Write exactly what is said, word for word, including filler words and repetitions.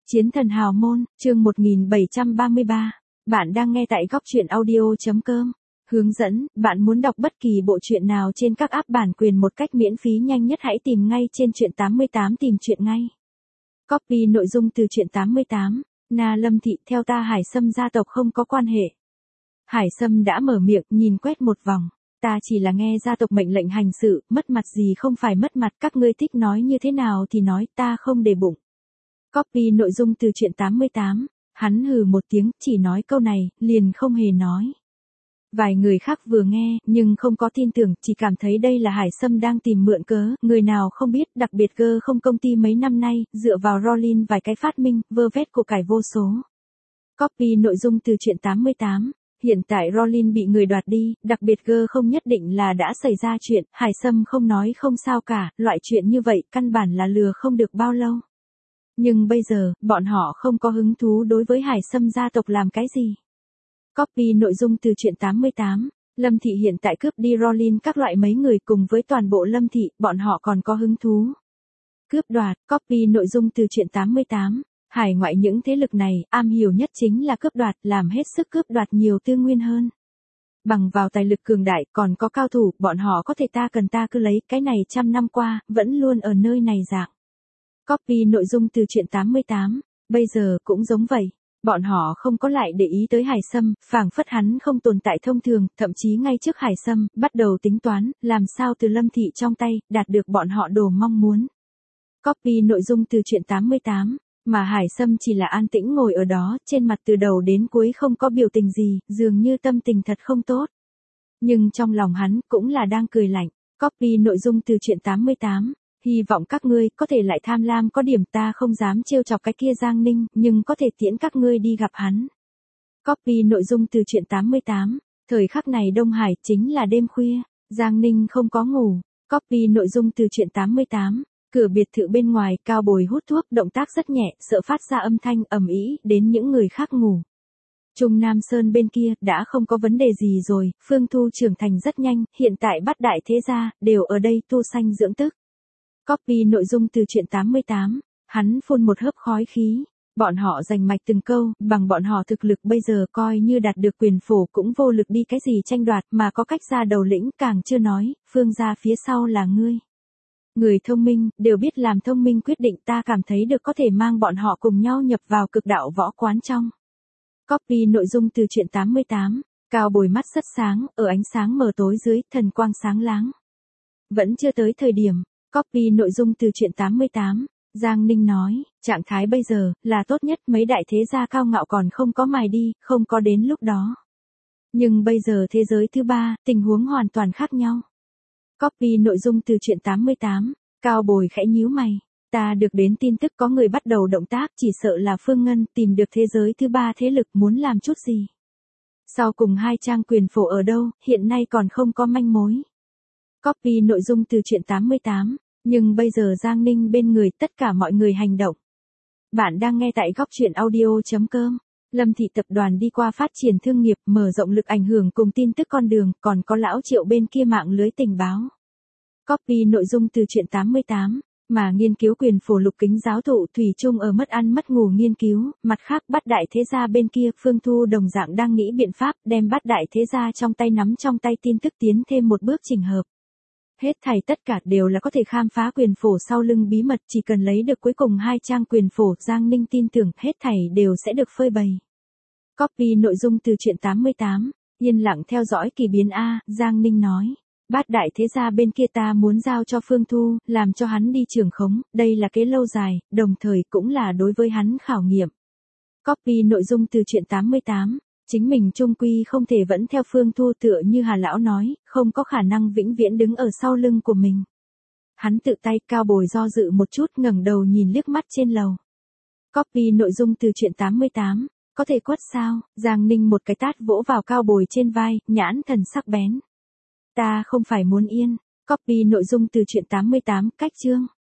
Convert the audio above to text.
Chiến thần hào môn, chương một nghìn bảy trăm ba mươi ba. Bạn đang nghe tại góc truyện audio.com. Hướng dẫn, bạn muốn đọc bất kỳ bộ truyện nào trên các app bản quyền một cách miễn phí nhanh nhất hãy tìm ngay trên truyện tám mươi tám tìm truyện ngay. Copy nội dung từ truyện tám mươi tám. Na Lâm Thị, theo ta Hải Sâm gia tộc không có quan hệ. Hải Sâm đã mở miệng nhìn quét một vòng. Ta chỉ là nghe gia tộc mệnh lệnh hành sự, mất mặt gì không phải mất mặt, các ngươi thích nói như thế nào thì nói, ta không để bụng. Copy nội dung từ truyện tám mươi tám, hắn hừ một tiếng, chỉ nói câu này, liền không hề nói. Vài người khác vừa nghe, nhưng không có tin tưởng, chỉ cảm thấy đây là Hải Sâm đang tìm mượn cớ, người nào không biết, đặc biệt cơ không công ty mấy năm nay, dựa vào Rollin vài cái phát minh, vơ vét của cải vô số. Copy nội dung từ truyện tám mươi tám. Hiện tại Rollin bị người đoạt đi, đặc biệt cơ không nhất định là đã xảy ra chuyện, Hải Sâm không nói không sao cả, loại chuyện như vậy căn bản là lừa không được bao lâu. Nhưng bây giờ, bọn họ không có hứng thú đối với Hải Sâm gia tộc làm cái gì. Copy nội dung từ truyện tám mươi tám. Lâm Thị hiện tại cướp đi Rollin các loại mấy người cùng với toàn bộ Lâm Thị, bọn họ còn có hứng thú. Cướp đoạt, copy nội dung từ truyện tám mươi tám. Hải ngoại những thế lực này, am hiểu nhất chính là cướp đoạt, làm hết sức cướp đoạt nhiều tư nguyên hơn. Bằng vào tài lực cường đại, còn có cao thủ, bọn họ có thể ta cần ta cứ lấy, cái này trăm năm qua, vẫn luôn ở nơi này dạng. Copy nội dung từ truyện tám mươi tám, bây giờ cũng giống vậy. Bọn họ không có lại để ý tới Hải Sâm, phảng phất hắn không tồn tại thông thường, thậm chí ngay trước Hải Sâm, bắt đầu tính toán, làm sao từ Lâm Thị trong tay, đạt được bọn họ đồ mong muốn. Copy nội dung từ truyện tám mươi tám, mà Hải Sâm chỉ là an tĩnh ngồi ở đó, trên mặt từ đầu đến cuối không có biểu tình gì, dường như tâm tình thật không tốt. Nhưng trong lòng hắn, cũng là đang cười lạnh. Copy nội dung từ truyện tám mươi tám. Hy vọng các ngươi có thể lại tham lam có điểm, ta không dám trêu chọc cái kia Giang Ninh, nhưng có thể tiễn các ngươi đi gặp hắn. Copy nội dung từ truyện tám mươi tám. Thời khắc này Đông Hải chính là đêm khuya, Giang Ninh không có ngủ. Copy nội dung từ truyện tám mươi tám. Cửa biệt thự bên ngoài, Cao Bồi hút thuốc, động tác rất nhẹ, sợ phát ra âm thanh ầm ĩ đến những người khác ngủ. Trung Nam Sơn bên kia đã không có vấn đề gì rồi, Phương Thu trưởng thành rất nhanh, hiện tại bát đại thế gia đều ở đây tu sanh dưỡng tức. Copy nội dung từ truyện tám mươi tám. Hắn phun một hớp khói khí. Bọn họ giành mạch từng câu, bằng bọn họ thực lực bây giờ coi như đạt được quyền phổ cũng vô lực đi cái gì tranh đoạt, mà có cách ra đầu lĩnh càng chưa nói, Phương gia phía sau là ngươi. Người thông minh, đều biết làm thông minh quyết định, ta cảm thấy được có thể mang bọn họ cùng nhau nhập vào cực đạo võ quán trong. Copy nội dung từ truyện tám mươi tám. Cao Bồi mắt rất sáng, ở ánh sáng mờ tối dưới, thần quang sáng láng. Vẫn chưa tới thời điểm. Copy nội dung từ truyện tám mươi tám. Giang Ninh nói, trạng thái bây giờ, là tốt nhất, mấy đại thế gia cao ngạo còn không có mài đi, không có đến lúc đó. Nhưng bây giờ thế giới thứ ba, tình huống hoàn toàn khác nhau. Copy nội dung từ truyện tám mươi tám. Cao Bồi khẽ nhíu mày. Ta được đến tin tức có người bắt đầu động tác, chỉ sợ là Phương Ngân tìm được thế giới thứ ba thế lực muốn làm chút gì. Sau cùng hai trang quyền phổ ở đâu, hiện nay còn không có manh mối. Copy nội dung từ truyện tám mươi tám. Nhưng bây giờ Giang Ninh bên người, tất cả mọi người hành động. Bạn đang nghe tại góc truyện audio.com. Lâm Thị tập đoàn đi qua phát triển thương nghiệp, mở rộng lực ảnh hưởng cùng tin tức con đường, còn có lão Triệu bên kia mạng lưới tình báo. Copy nội dung từ truyện tám mươi tám. Mà nghiên cứu quyền phổ lục kính giáo thụ Thủy chung ở mất ăn mất ngủ nghiên cứu, mặt khác bát đại thế gia bên kia Phương Thu đồng dạng đang nghĩ biện pháp đem bát đại thế gia trong tay nắm trong tay tin tức tiến thêm một bước chỉnh hợp. Hết thảy tất cả đều là có thể khám phá quyền phổ sau lưng bí mật, chỉ cần lấy được cuối cùng hai trang quyền phổ, Giang Ninh tin tưởng hết thảy đều sẽ được phơi bày. Copy nội dung từ truyện tám mươi tám. Yên lặng theo dõi kỳ biến A, Giang Ninh nói. Bát đại thế gia bên kia ta muốn giao cho Phương Thu, làm cho hắn đi trưởng khống, đây là kế lâu dài, đồng thời cũng là đối với hắn khảo nghiệm. Copy nội dung từ truyện tám mươi tám. Chính mình chung quy không thể vẫn theo Phương Thu, tựa như Hà Lão nói, không có khả năng vĩnh viễn đứng ở sau lưng của mình. Hắn tự tay. Cao Bồi do dự một chút, ngẩng đầu nhìn liếc mắt trên lầu. Copy nội dung từ truyện tám mươi tám. Có thể quất sao? Giang Ninh một cái tát vỗ vào Cao Bồi trên vai, nhãn thần sắc bén. Ta không phải muốn yên. Copy nội dung từ truyện tám mươi tám. Cách chương.